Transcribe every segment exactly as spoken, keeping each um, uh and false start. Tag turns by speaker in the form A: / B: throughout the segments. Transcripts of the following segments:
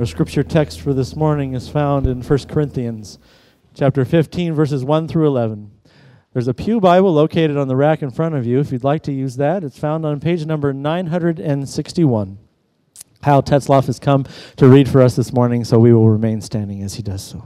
A: Our scripture text for this morning is found in First Corinthians chapter fifteen, verses one through eleven. There's a pew Bible located on the rack in front of you. If you'd like to use that, it's found on page number nine hundred sixty-one. Kyle Tetzloff has come to read for us this morning, so we will remain standing as he does so.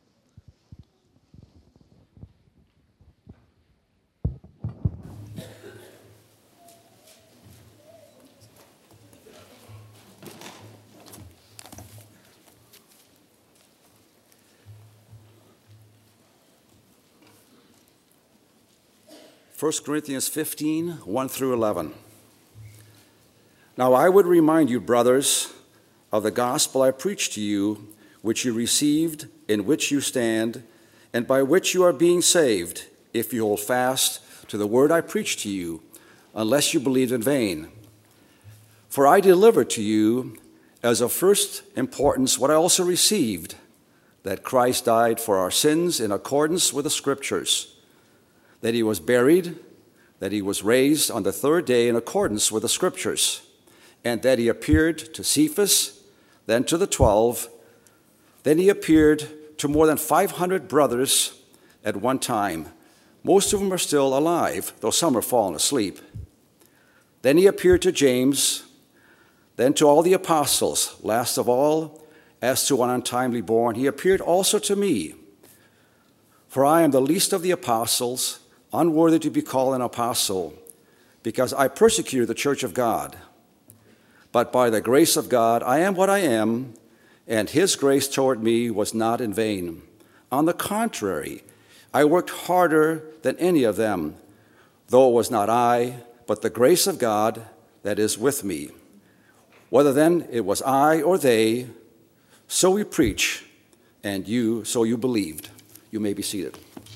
B: First Corinthians fifteen, one through eleven. Now I would remind you, brothers, of the gospel I preached to you, which you received, in which you stand, and by which you are being saved, if you hold fast to the word I preached to you, unless you believed in vain. For I delivered to you as of first importance what I also received, that Christ died for our sins in accordance with the Scriptures, that he was buried, that he was raised on the third day in accordance with the Scriptures, and that he appeared to Cephas, then to the twelve. Then he appeared to more than five hundred brothers at one time. Most of them are still alive, though some are fallen asleep. Then he appeared to James, then to all the apostles. Last of all, as to one untimely born, he appeared also to me. For I am the least of the apostles, unworthy to be called an apostle, because I persecuted the church of God. But by the grace of God, I am what I am, and his grace toward me was not in vain. On the contrary, I worked harder than any of them, though it was not I, but the grace of God that is with me. Whether then it was I or they, so we preach, and you, so you believed. You may be seated.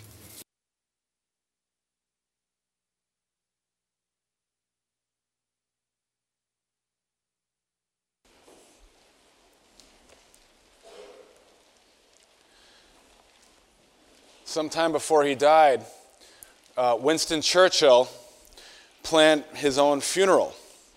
C: Sometime before he died, uh, Winston Churchill planned his own funeral.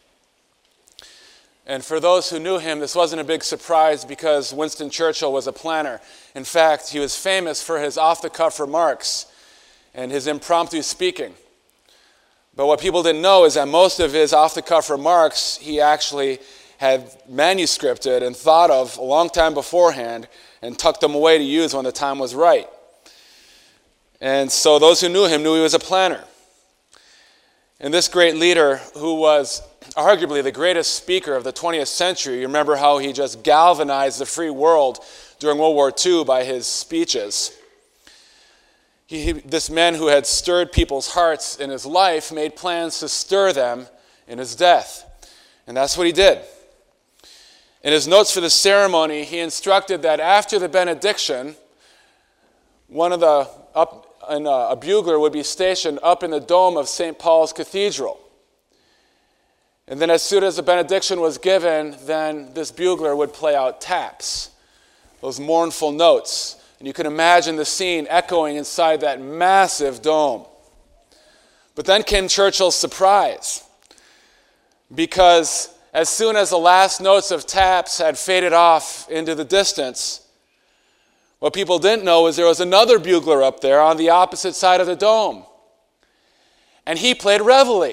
C: And for those who knew him, this wasn't a big surprise because Winston Churchill was a planner. In fact, he was famous for his off-the-cuff remarks and his impromptu speaking. But what people didn't know is that most of his off-the-cuff remarks he actually had manuscripted and thought of a long time beforehand and tucked them away to use when the time was right. And so those who knew him knew he was a planner. And this great leader, who was arguably the greatest speaker of the twentieth century, you remember how he just galvanized the free world during World War Two by his speeches. He, he, this man who had stirred people's hearts in his life made plans to stir them in his death. And that's what he did. In his notes for the ceremony, he instructed that after the benediction, one of the up and uh, a bugler would be stationed up in the dome of Saint Paul's Cathedral. And then as soon as the benediction was given, then this bugler would play out taps, those mournful notes. And you can imagine the scene echoing inside that massive dome. But then came Churchill's surprise, because as soon as the last notes of taps had faded off into the distance, what people didn't know is there was another bugler up there on the opposite side of the dome. And he played reveille.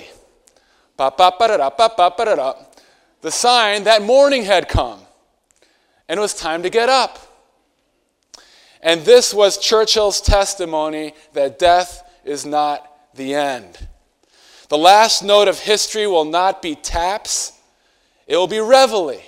C: The sign that morning had come. And it was time to get up. And this was Churchill's testimony that death is not the end. The last note of history will not be taps. It will be reveille.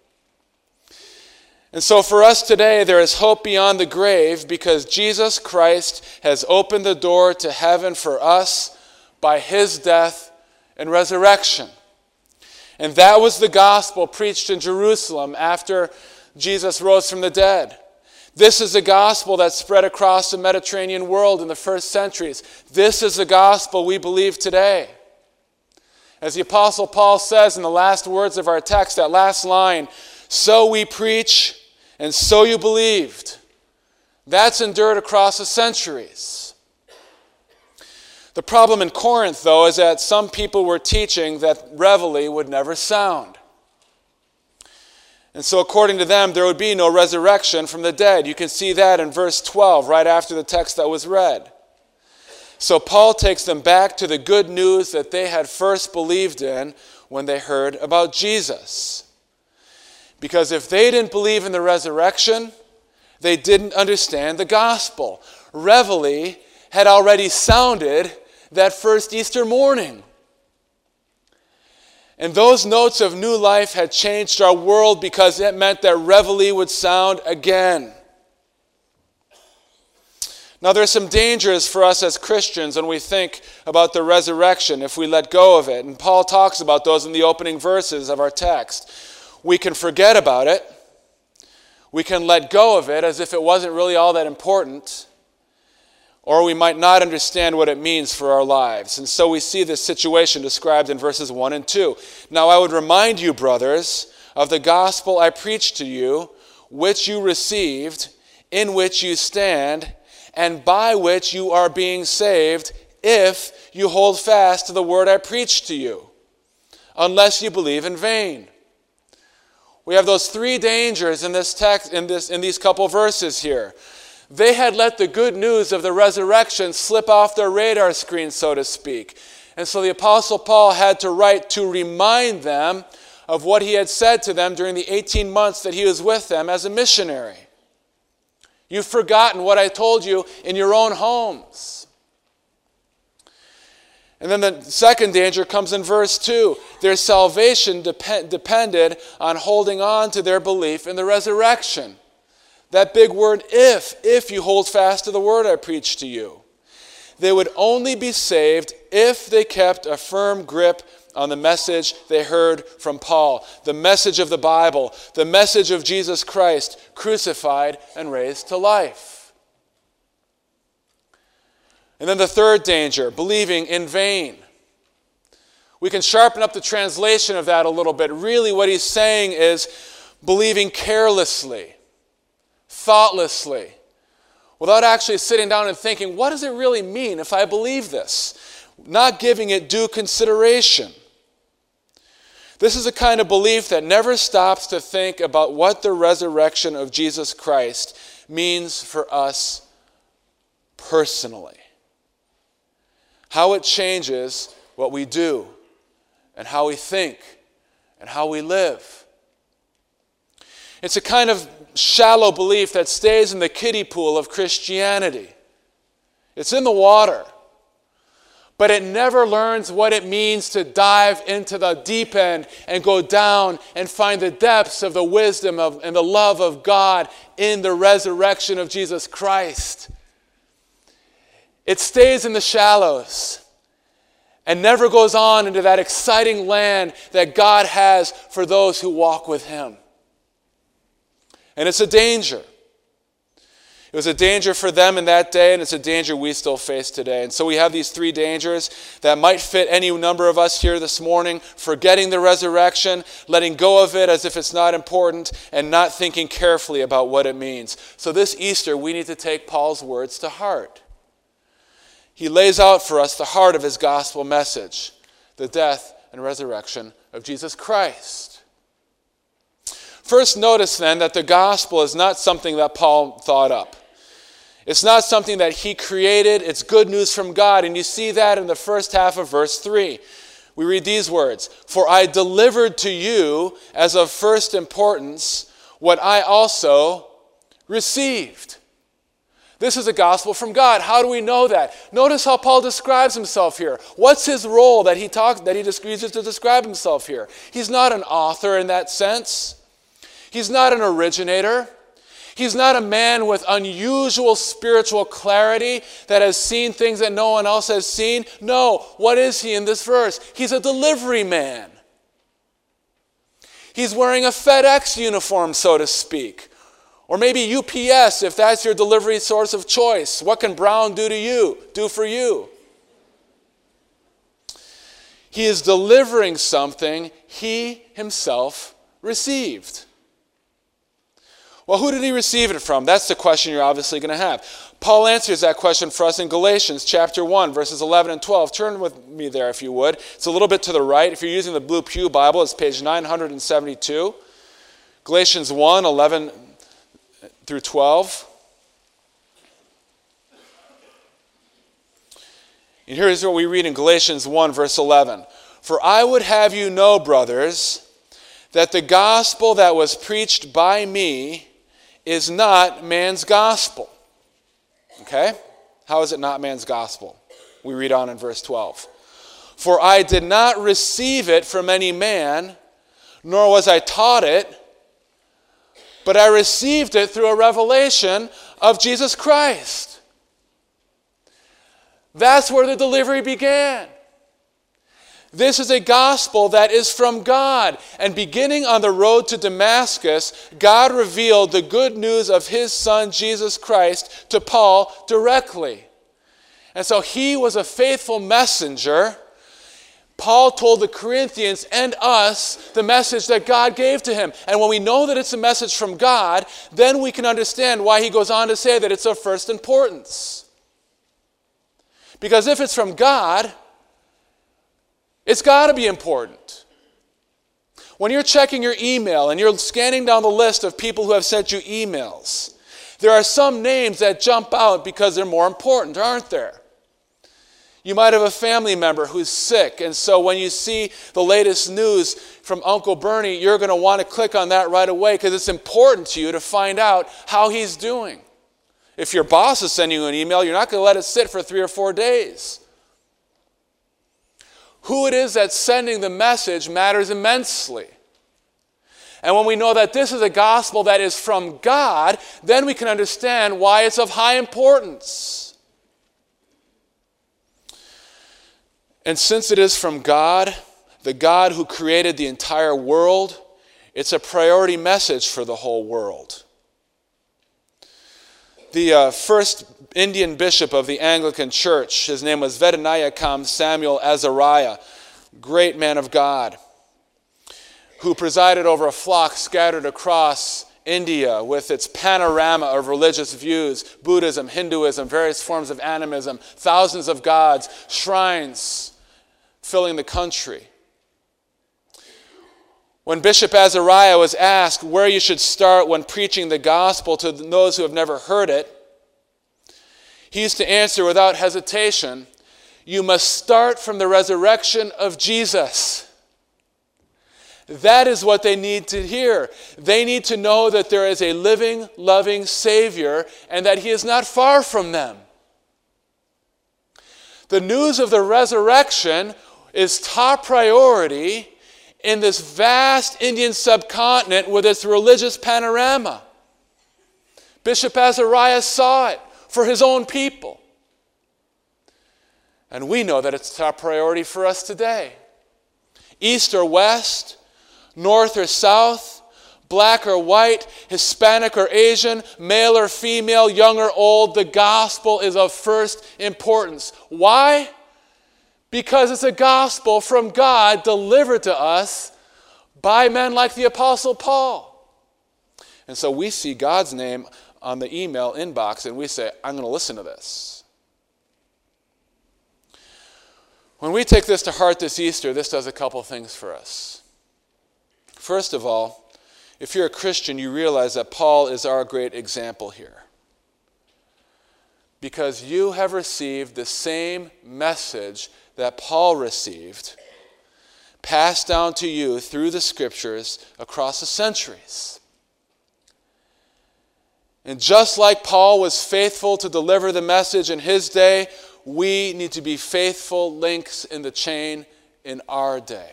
C: And so for us today, there is hope beyond the grave because Jesus Christ has opened the door to heaven for us by his death and resurrection. And that was the gospel preached in Jerusalem after Jesus rose from the dead. This is the gospel that spread across the Mediterranean world in the first centuries. This is the gospel we believe today. As the Apostle Paul says in the last words of our text, that last line, so we preach and so you believed. That's endured across the centuries. The problem in Corinth, though, is that some people were teaching that reveille would never sound. And so according to them, there would be no resurrection from the dead. You can see that in verse twelve, right after the text that was read. So Paul takes them back to the good news that they had first believed in when they heard about Jesus. Because if they didn't believe in the resurrection, they didn't understand the gospel. Reveille had already sounded that first Easter morning. And those notes of new life had changed our world because it meant that Reveille would sound again. Now, there's some dangers for us as Christians when we think about the resurrection if we let go of it. And Paul talks about those in the opening verses of our text. We can forget about it. We can let go of it as if it wasn't really all that important. Or we might not understand what it means for our lives. And so we see this situation described in verses one and two. Now I would remind you, brothers, of the gospel I preached to you, which you received, in which you stand, and by which you are being saved, if you hold fast to the word I preached to you, unless you believe in vain. We have those three dangers in this text, in this, in these couple verses here. They had let the good news of the resurrection slip off their radar screen, so to speak. And so the Apostle Paul had to write to remind them of what he had said to them during the eighteen months that he was with them as a missionary. You've forgotten what I told you in your own homes. And then the second danger comes in verse two. Their salvation dep- depended on holding on to their belief in the resurrection. That big word, if, if you hold fast to the word I preached to you. They would only be saved if they kept a firm grip on the message they heard from Paul, the message of the Bible, the message of Jesus Christ, crucified and raised to life. And then the third danger, believing in vain. We can sharpen up the translation of that a little bit. Really what he's saying is believing carelessly, thoughtlessly, without actually sitting down and thinking, what does it really mean if I believe this? Not giving it due consideration. This is a kind of belief that never stops to think about what the resurrection of Jesus Christ means for us personally. How it changes what we do and how we think and how we live. It's a kind of shallow belief that stays in the kiddie pool of Christianity. It's in the water. But it never learns what it means to dive into the deep end and go down and find the depths of the wisdom of, and the love of God in the resurrection of Jesus Christ. It stays in the shallows and never goes on into that exciting land that God has for those who walk with Him. And it's a danger. It was a danger for them in that day, and it's a danger we still face today. And so we have these three dangers that might fit any number of us here this morning: forgetting the resurrection, letting go of it as if it's not important, and not thinking carefully about what it means. So this Easter, we need to take Paul's words to heart. He lays out for us the heart of his gospel message, the death and resurrection of Jesus Christ. First, notice then that the gospel is not something that Paul thought up. It's not something that he created. It's good news from God. And you see that in the first half of verse three. We read these words: "For I delivered to you as of first importance what I also received." This is a gospel from God. How do we know that? Notice how Paul describes himself here. What's his role that he talks that he uses to describe himself here? He's not an author in that sense. He's not an originator. He's not a man with unusual spiritual clarity that has seen things that no one else has seen. No, what is he in this verse? He's a delivery man. He's wearing a FedEx uniform, so to speak. Or maybe U P S, if that's your delivery source of choice. What can Brown do to you, do for you? He is delivering something he himself received. Well, who did he receive it from? That's the question you're obviously going to have. Paul answers that question for us in Galatians chapter one, verses eleven and twelve. Turn with me there if you would. It's a little bit to the right. If you're using the Blue Pew Bible, it's page nine hundred seventy-two. Galatians one, eleven through twelve. And here's what we read in Galatians one, verse eleven. For I would have you know, brothers, that the gospel that was preached by me is not man's gospel. Okay? How is it not man's gospel? We read on in verse twelve. For I did not receive it from any man, nor was I taught it, but I received it through a revelation of Jesus Christ. That's where the delivery began. This is a gospel that is from God. And beginning on the road to Damascus, God revealed the good news of his Son, Jesus Christ, to Paul directly. And so he was a faithful messenger. Paul told the Corinthians and us the message that God gave to him. And when we know that it's a message from God, then we can understand why he goes on to say that it's of first importance. Because if it's from God, it's got to be important. When you're checking your email and you're scanning down the list of people who have sent you emails, there are some names that jump out because they're more important, aren't there? You might have a family member who's sick, and so when you see the latest news from Uncle Bernie, you're going to want to click on that right away because it's important to you to find out how he's doing. If your boss is sending you an email, you're not going to let it sit for three or four days. Who it is that's sending the message matters immensely. And when we know that this is a gospel that is from God, then we can understand why it's of high importance. And since it is from God, the God who created the entire world, it's a priority message for the whole world. The uh, first Indian bishop of the Anglican Church, his name was Vedanayakam Samuel Azariah, great man of God, who presided over a flock scattered across India with its panorama of religious views, Buddhism, Hinduism, various forms of animism, thousands of gods, shrines filling the country. When Bishop Azariah was asked where you should start when preaching the gospel to those who have never heard it, he used to answer without hesitation, you must start from the resurrection of Jesus. That is what they need to hear. They need to know that there is a living, loving Savior and that he is not far from them. The news of the resurrection is top priority in this vast Indian subcontinent with its religious panorama. Bishop Azariah saw it for his own people. And we know that it's top priority for us today. East or west, north or south, black or white, Hispanic or Asian, male or female, young or old, the gospel is of first importance. Why? Because it's a gospel from God delivered to us by men like the Apostle Paul. And so we see God's name on the email inbox and we say, I'm going to listen to this. When we take this to heart this Easter, this does a couple things for us. First of all, if you're a Christian, you realize that Paul is our great example here. Because you have received the same message that Paul received, passed down to you through the scriptures across the centuries. And just like Paul was faithful to deliver the message in his day, we need to be faithful links in the chain in our day.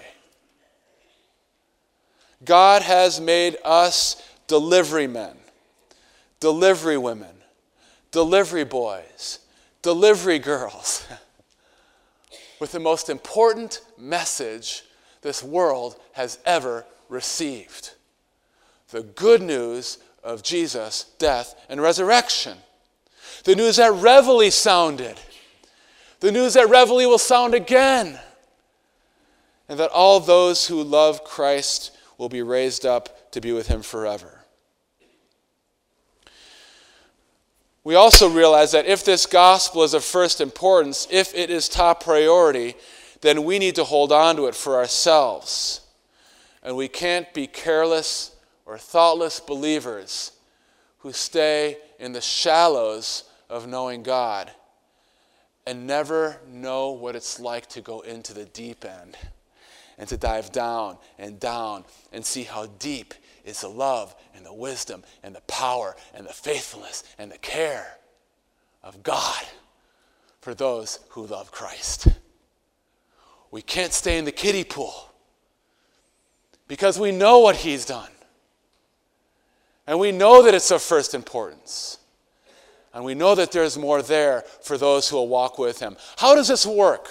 C: God has made us delivery men, delivery women, delivery boys, delivery girls, with the most important message this world has ever received. The good news of Jesus' death and resurrection. The news that Reveille sounded. The news that Reveille will sound again. And that all those who love Christ will be raised up to be with him forever. We also realize that if this gospel is of first importance, if it is top priority, then we need to hold on to it for ourselves. And we can't be careless or thoughtless believers who stay in the shallows of knowing God and never know what it's like to go into the deep end and to dive down and down and see how deep is the love and the wisdom and the power and the faithfulness and the care of God for those who love Christ. We can't stay in the kiddie pool because we know what he's done. And we know that it's of first importance. And we know that there's more there for those who will walk with him. How does this work?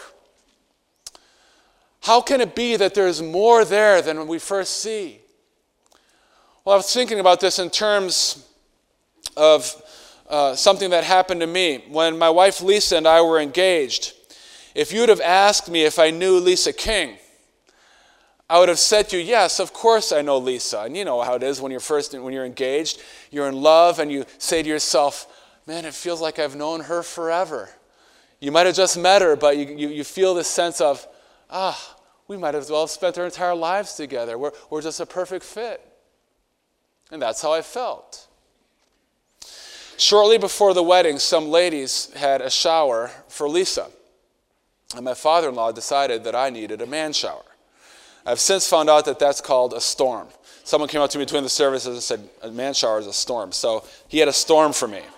C: How can it be that there's more there than we first see? Well, I was thinking about this in terms of uh, something that happened to me. When my wife Lisa and I were engaged, if you would have asked me if I knew Lisa King, I would have said to you, yes, of course I know Lisa. And you know how it is when you're first, when you're engaged, you're in love, and you say to yourself, man, it feels like I've known her forever. You might have just met her, but you, you, you feel this sense of, ah, we might as well have spent our entire lives together. We're, we're just a perfect fit. And that's how I felt. Shortly before the wedding, some ladies had a shower for Lisa. And my father-in-law decided that I needed a man shower. I've since found out that that's called a storm. Someone came up to me between the services and said, a man shower is a storm. So he had a storm for me.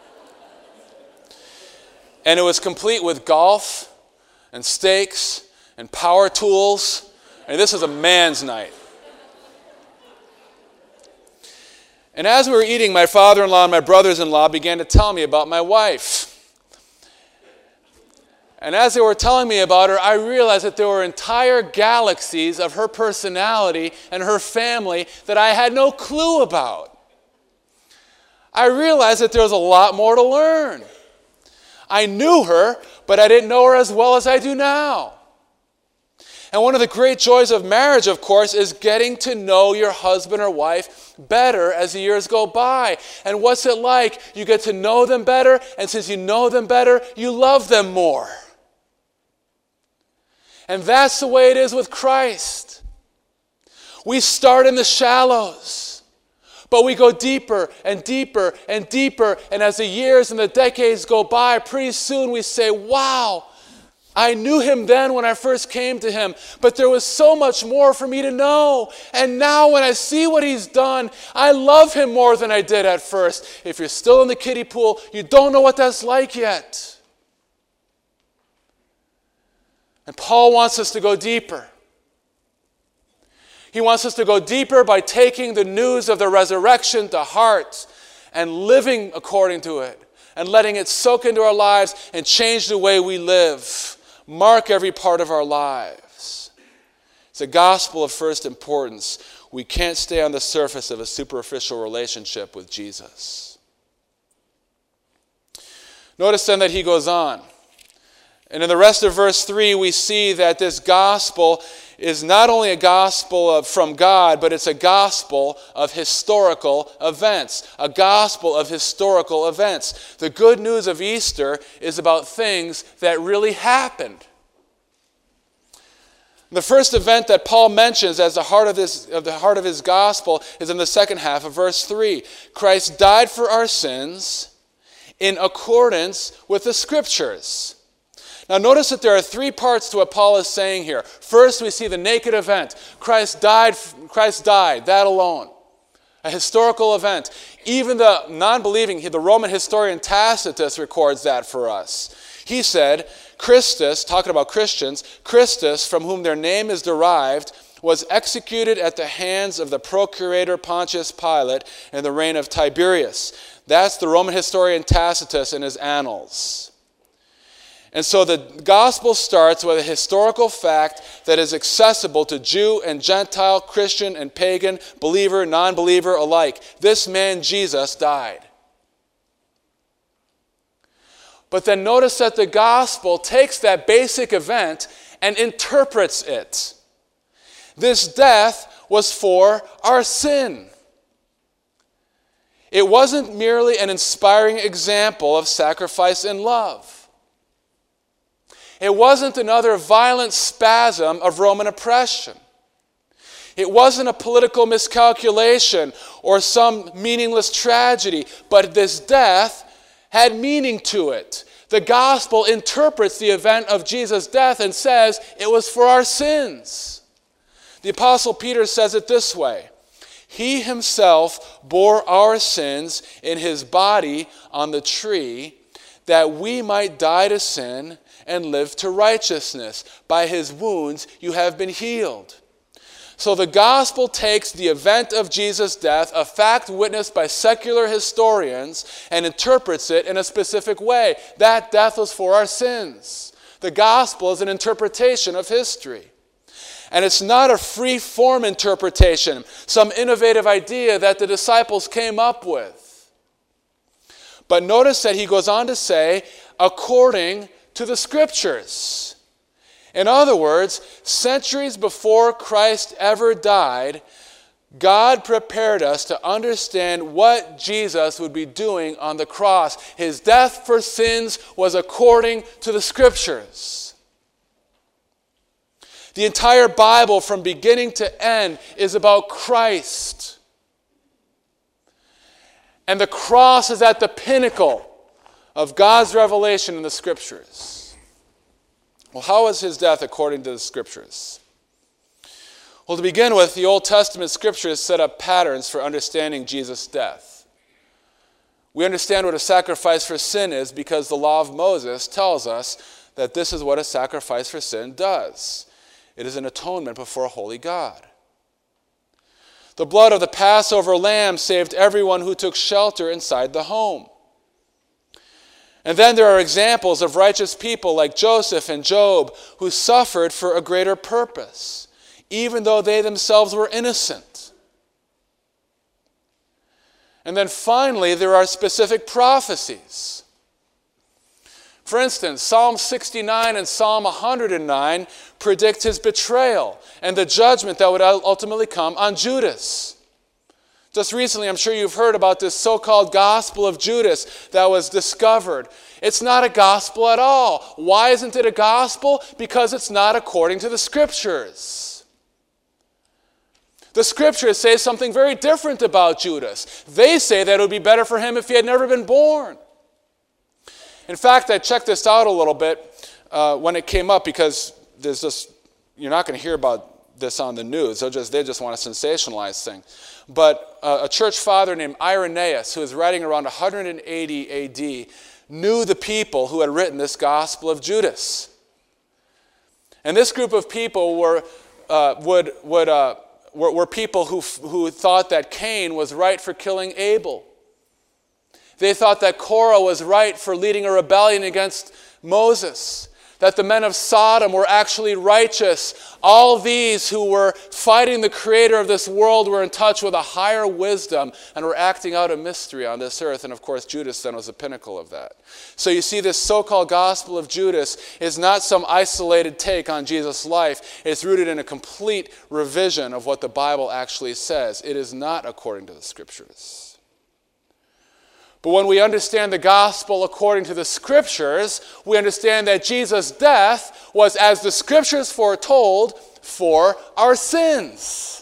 C: And it was complete with golf and steaks and power tools. And this is a man's night. And as we were eating, my father-in-law and my brothers-in-law began to tell me about my wife. And as they were telling me about her, I realized that there were entire galaxies of her personality and her family that I had no clue about. I realized that there was a lot more to learn. I knew her, but I didn't know her as well as I do now. And one of the great joys of marriage, of course, is getting to know your husband or wife better as the years go by. And what's it like? You get to know them better, and since you know them better, you love them more. And that's the way it is with Christ. We start in the shallows, but we go deeper and deeper and deeper. And as the years and the decades go by, pretty soon we say, wow, I knew him then when I first came to him, but there was so much more for me to know. And now when I see what he's done, I love him more than I did at first. If you're still in the kiddie pool, you don't know what that's like yet. And Paul wants us to go deeper. He wants us to go deeper by taking the news of the resurrection to heart and living according to it and letting it soak into our lives and change the way we live. Mark every part of our lives. It's a gospel of first importance. We can't stay on the surface of a superficial relationship with Jesus. Notice then that he goes on. And in the rest of verse three, we see that this gospel is not only a gospel of, from God, but it's a gospel of historical events. A gospel of historical events. The good news of Easter is about things that really happened. The first event that Paul mentions as the heart of, this, of the heart of his gospel is in the second half of verse three. Christ died for our sins in accordance with the Scriptures. Now notice that there are three parts to what Paul is saying here. First, we see the naked event. Christ died, Christ died, that alone. A historical event. Even the non-believing, the Roman historian Tacitus records that for us. He said, Christus, talking about Christians, Christus, from whom their name is derived, was executed at the hands of the procurator Pontius Pilate in the reign of Tiberius. That's the Roman historian Tacitus in his Annals. And so the gospel starts with a historical fact that is accessible to Jew and Gentile, Christian and pagan, believer, non-believer alike. This man, Jesus, died. But then notice that the gospel takes that basic event and interprets it. This death was for our sin. It wasn't merely an inspiring example of sacrifice and love. It wasn't another violent spasm of Roman oppression. It wasn't a political miscalculation or some meaningless tragedy, but this death had meaning to it. The gospel interprets the event of Jesus' death and says it was for our sins. The Apostle Peter says it this way: He himself bore our sins in his body on the tree, that we might die to sin and live to righteousness. By his wounds you have been healed. So the gospel takes the event of Jesus' death, a fact witnessed by secular historians, and interprets it in a specific way. That death was for our sins. The gospel is an interpretation of history. And it's not a free-form interpretation, some innovative idea that the disciples came up with. But notice that he goes on to say, according to the Scriptures. In other words, centuries before Christ ever died, God prepared us to understand what Jesus would be doing on the cross. His death for sins was according to the Scriptures. The entire Bible, from beginning to end, is about Christ. And the cross is at the pinnacle of God's revelation in the Scriptures. Well, how is his death according to the Scriptures? Well, to begin with, the Old Testament Scriptures set up patterns for understanding Jesus' death. We understand what a sacrifice for sin is because the law of Moses tells us that this is what a sacrifice for sin does. It is an atonement before a holy God. The blood of the Passover lamb saved everyone who took shelter inside the home. And then there are examples of righteous people like Joseph and Job who suffered for a greater purpose, even though they themselves were innocent. And then finally, there are specific prophecies. For instance, Psalm sixty-nine and Psalm one hundred nine predict his betrayal and the judgment that would ultimately come on Judas. Just recently, I'm sure you've heard about this so-called gospel of Judas that was discovered. It's not a gospel at all. Why isn't it a gospel? Because it's not according to the Scriptures. The Scriptures say something very different about Judas. They say that it would be better for him if he had never been born. In fact, I checked this out a little bit uh, when it came up because there's just, you're not going to hear about this on the news. They'll just, they just want to sensationalize things. But uh, a church father named Irenaeus, who was writing around one hundred eighty A D, knew the people who had written this Gospel of Judas. And this group of people were uh, would would uh, were, were people who who thought that Cain was right for killing Abel. They thought that Korah was right for leading a rebellion against Moses, that the men of Sodom were actually righteous. All these who were fighting the creator of this world were in touch with a higher wisdom and were acting out a mystery on this earth. And of course, Judas then was the pinnacle of that. So you see, this so-called gospel of Judas is not some isolated take on Jesus' life. It's rooted in a complete revision of what the Bible actually says. It is not according to the Scriptures. But when we understand the gospel according to the Scriptures, we understand that Jesus' death was, as the Scriptures foretold, for our sins.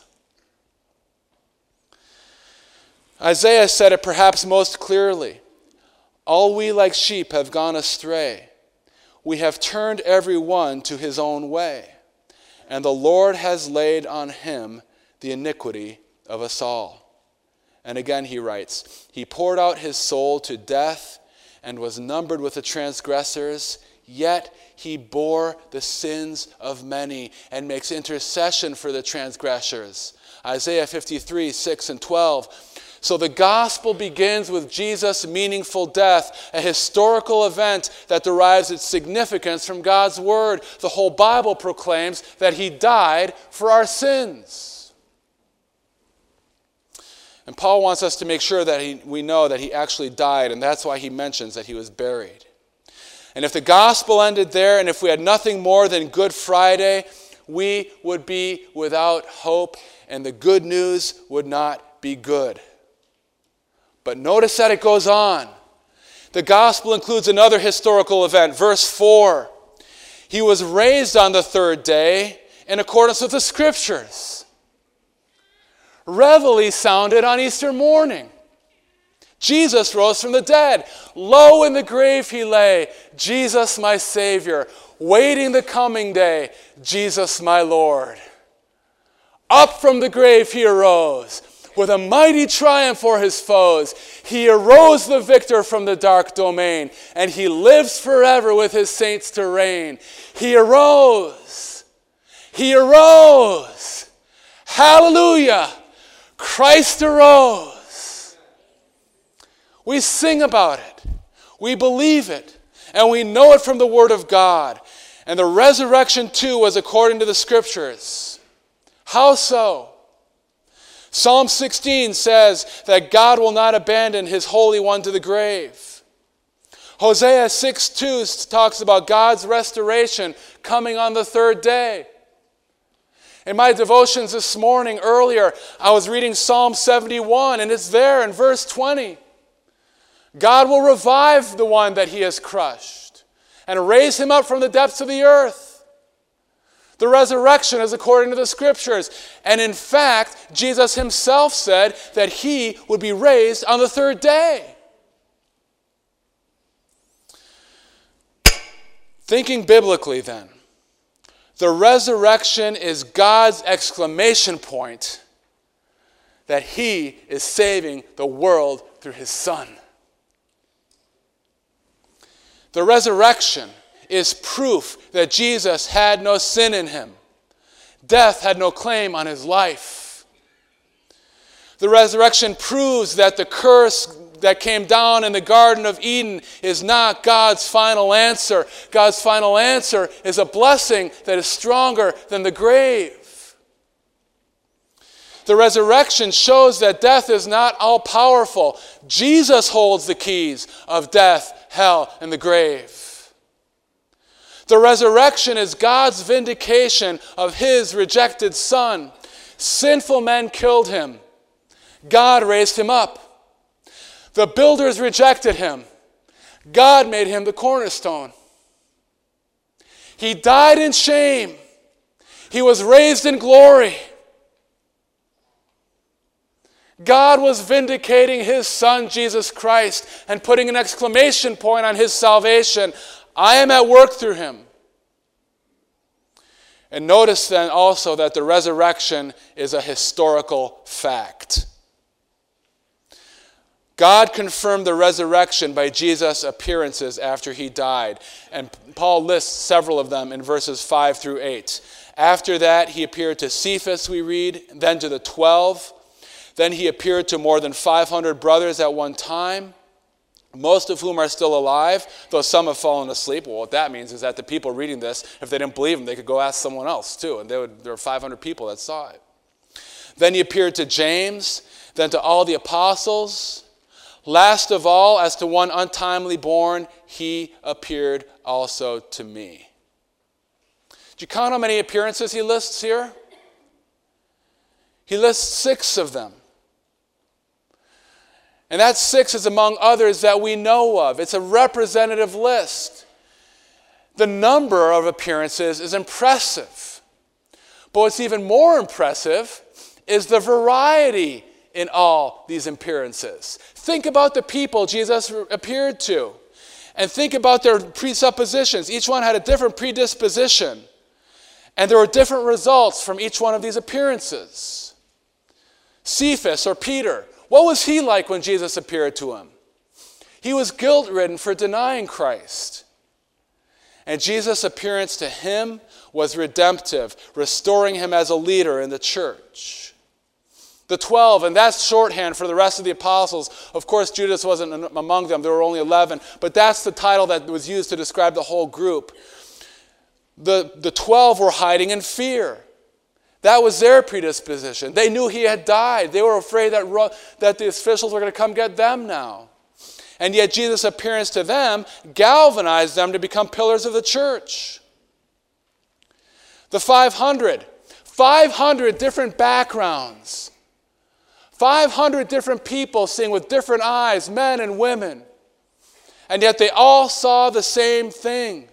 C: Isaiah said it perhaps most clearly. All we like sheep have gone astray. We have turned every one to his own way. And the Lord has laid on him the iniquity of us all. And again he writes, he poured out his soul to death and was numbered with the transgressors, yet he bore the sins of many and makes intercession for the transgressors. Isaiah fifty-three, six and twelve. So the gospel begins with Jesus' meaningful death, a historical event that derives its significance from God's word. The whole Bible proclaims that he died for our sins. And Paul wants us to make sure that he, we know that he actually died, and that's why he mentions that he was buried. And if the gospel ended there, and if we had nothing more than Good Friday, we would be without hope, and the good news would not be good. But notice that it goes on. The gospel includes another historical event. Verse four, he was raised on the third day in accordance with the Scriptures. Reveille sounded on Easter morning. Jesus rose from the dead. Lo, in the grave he lay, Jesus my Savior, waiting the coming day, Jesus my Lord. Up from the grave he arose, with a mighty triumph for his foes. He arose the victor from the dark domain, and he lives forever with his saints to reign. He arose. He arose. Hallelujah. Christ arose. We sing about it. We believe it. And we know it from the Word of God. And the resurrection too was according to the Scriptures. How so? Psalm sixteen says that God will not abandon his Holy One to the grave. Hosea six two talks about God's restoration coming on the third day. In my devotions this morning, earlier, I was reading Psalm seventy-one, and it's there in verse twenty. God will revive the one that he has crushed and raise him up from the depths of the earth. The resurrection is according to the Scriptures. And in fact, Jesus himself said that he would be raised on the third day. Thinking biblically then, the resurrection is God's exclamation point that he is saving the world through his Son. The resurrection is proof that Jesus had no sin in him. Death had no claim on his life. The resurrection proves that the curse that came down in the Garden of Eden is not God's final answer. God's final answer is a blessing that is stronger than the grave. The resurrection shows that death is not all-powerful. Jesus holds the keys of death, hell, and the grave. The resurrection is God's vindication of his rejected Son. Sinful men killed him. God raised him up. The builders rejected him. God made him the cornerstone. He died in shame. He was raised in glory. God was vindicating his Son, Jesus Christ, and putting an exclamation point on his salvation. I am at work through him. And notice then also that the resurrection is a historical fact. God confirmed the resurrection by Jesus' appearances after he died. And Paul lists several of them in verses five through eight. After that, he appeared to Cephas, we read, then to the twelve. Then he appeared to more than five hundred brothers at one time, most of whom are still alive, though some have fallen asleep. Well, what that means is that the people reading this, if they didn't believe him, they could go ask someone else too. And they would, there were five hundred people that saw it. Then he appeared to James, then to all the apostles. Last of all, as to one untimely born, he appeared also to me. Do you count how many appearances he lists here? He lists six of them. And that six is among others that we know of. It's a representative list. The number of appearances is impressive. But what's even more impressive is the variety in all these appearances. Think about the people Jesus appeared to. And think about their presuppositions. Each one had a different predisposition. And there were different results from each one of these appearances. Cephas, or Peter, what was he like when Jesus appeared to him? He was guilt-ridden for denying Christ. And Jesus' appearance to him was redemptive, restoring him as a leader in the church. The twelve, and that's shorthand for the rest of the apostles. Of course, Judas wasn't among them. There were only eleven. But that's the title that was used to describe the whole group. The, the twelve were hiding in fear. That was their predisposition. They knew he had died. They were afraid that, that the officials were going to come get them now. And yet Jesus' appearance to them galvanized them to become pillars of the church. The five hundred. five hundred different backgrounds. five hundred different people seeing with different eyes, men and women. And yet they all saw the same thing.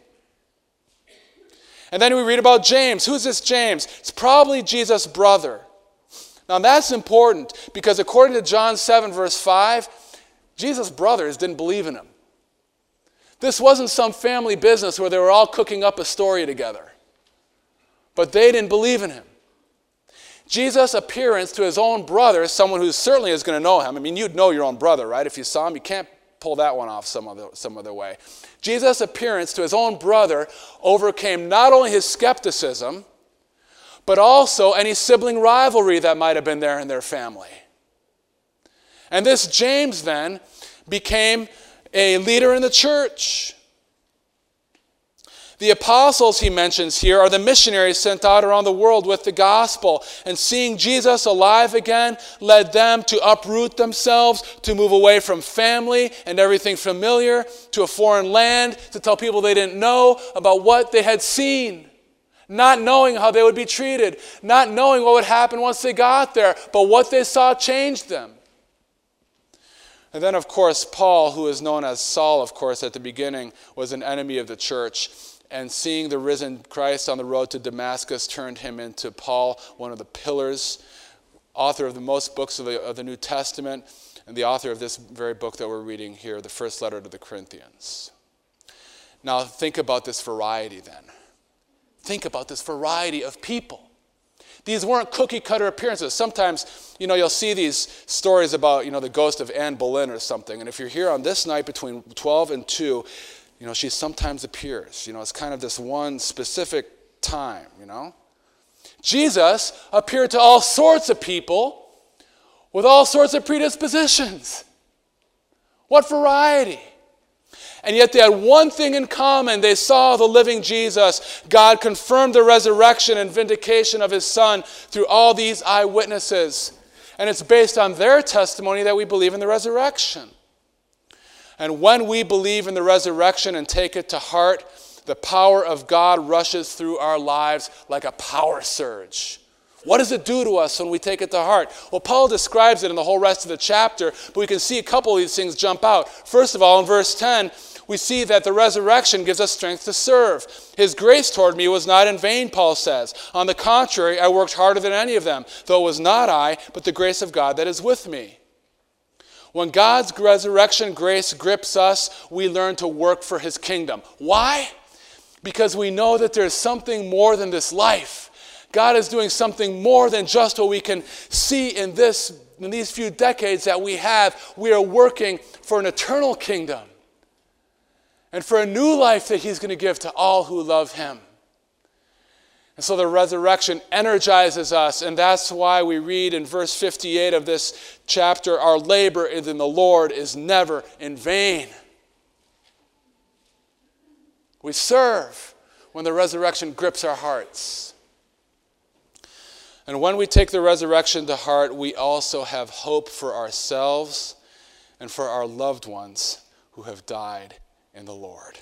C: And then we read about James. Who's this James? It's probably Jesus' brother. Now that's important because according to John seven verse five, Jesus' brothers didn't believe in him. This wasn't some family business where they were all cooking up a story together. But they didn't believe in him. Jesus' appearance to his own brother, someone who certainly is going to know him. I mean, you'd know your own brother, right? If you saw him, you can't pull that one off some other, some other way. Jesus' appearance to his own brother overcame not only his skepticism, but also any sibling rivalry that might have been there in their family. And this James then became a leader in the church. The apostles he mentions here are the missionaries sent out around the world with the gospel. And seeing Jesus alive again led them to uproot themselves, to move away from family and everything familiar, to a foreign land, to tell people they didn't know about what they had seen. Not knowing how they would be treated, not knowing what would happen once they got there, but what they saw changed them. And then, of course, Paul, who is known as Saul, of course, at the beginning, was an enemy of the church. And seeing the risen Christ on the road to Damascus turned him into Paul, one of the pillars, author of the most books of the, of the New Testament, and the author of this very book that we're reading here, the first letter to the Corinthians. Now, think about this variety then. Think about this variety of people. These weren't cookie-cutter appearances. Sometimes, you know, you'll see these stories about, you know, the ghost of Anne Boleyn or something. And if you're here on this night between twelve and two, you know, she sometimes appears. You know, it's kind of this one specific time, you know. Jesus appeared to all sorts of people with all sorts of predispositions. What variety! And yet they had one thing in common. They saw the living Jesus. God confirmed the resurrection and vindication of his Son through all these eyewitnesses. And it's based on their testimony that we believe in the resurrection. And when we believe in the resurrection and take it to heart, the power of God rushes through our lives like a power surge. What does it do to us when we take it to heart? Well, Paul describes it in the whole rest of the chapter, but we can see a couple of these things jump out. First of all, in verse ten, we see that the resurrection gives us strength to serve. His grace toward me was not in vain, Paul says. On the contrary, I worked harder than any of them, though it was not I, but the grace of God that is with me. When God's resurrection grace grips us, we learn to work for his kingdom. Why? Because we know that there's something more than this life. God is doing something more than just what we can see in this, in these few decades that we have. We are working for an eternal kingdom and for a new life that he's going to give to all who love him. And so the resurrection energizes us, and that's why we read in verse fifty-eight of this chapter, our labor in the Lord is never in vain. We serve when the resurrection grips our hearts. And when we take the resurrection to heart, we also have hope for ourselves and for our loved ones who have died in the Lord.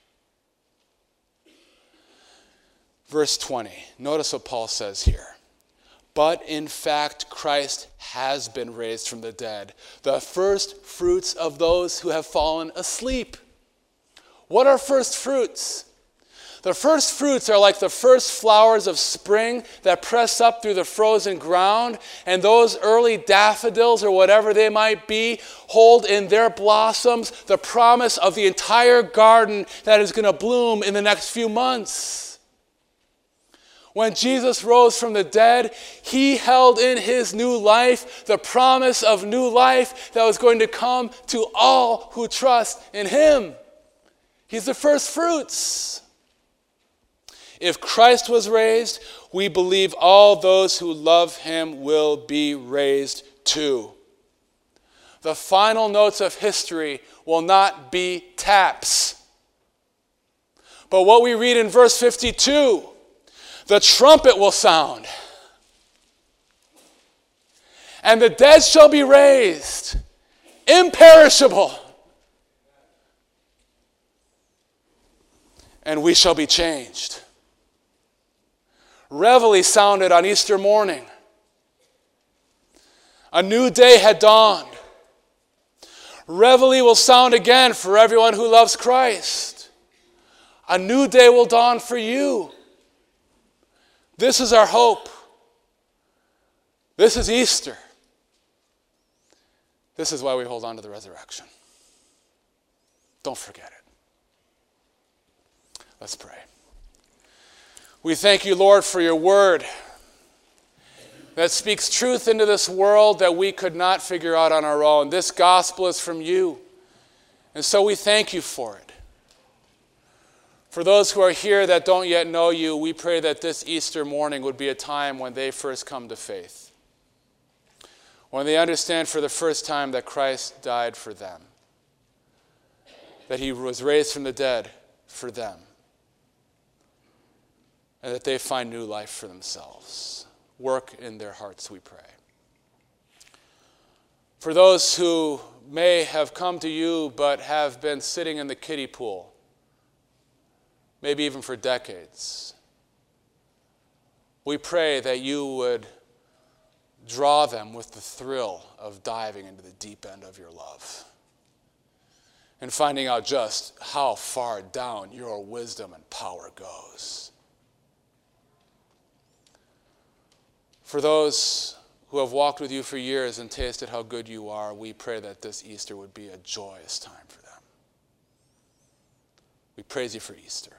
C: Verse twenty, notice what Paul says here. But in fact, Christ has been raised from the dead, the first fruits of those who have fallen asleep. What are first fruits? The first fruits are like the first flowers of spring that press up through the frozen ground, and those early daffodils or whatever they might be hold in their blossoms the promise of the entire garden that is going to bloom in the next few months. When Jesus rose from the dead, he held in his new life the promise of new life that was going to come to all who trust in him. He's the first fruits. If Christ was raised, we believe all those who love him will be raised too. The final notes of history will not be taps. But what we read in verse fifty-two, the trumpet will sound, and the dead shall be raised, imperishable, and we shall be changed. Reveille sounded on Easter morning. A new day had dawned. Reveille will sound again for everyone who loves Christ. A new day will dawn for you. This is our hope. This is Easter. This is why we hold on to the resurrection. Don't forget it. Let's pray. We thank you, Lord, for your word that speaks truth into this world that we could not figure out on our own. This gospel is from you, and so we thank you for it. For those who are here that don't yet know you, we pray that this Easter morning would be a time when they first come to faith, when they understand for the first time that Christ died for them, that he was raised from the dead for them, and that they find new life for themselves. Work in their hearts, we pray. For those who may have come to you but have been sitting in the kiddie pool, maybe even for decades, we pray that you would draw them with the thrill of diving into the deep end of your love and finding out just how far down your wisdom and power goes. For those who have walked with you for years and tasted how good you are, we pray that this Easter would be a joyous time for them. We praise you for Easter.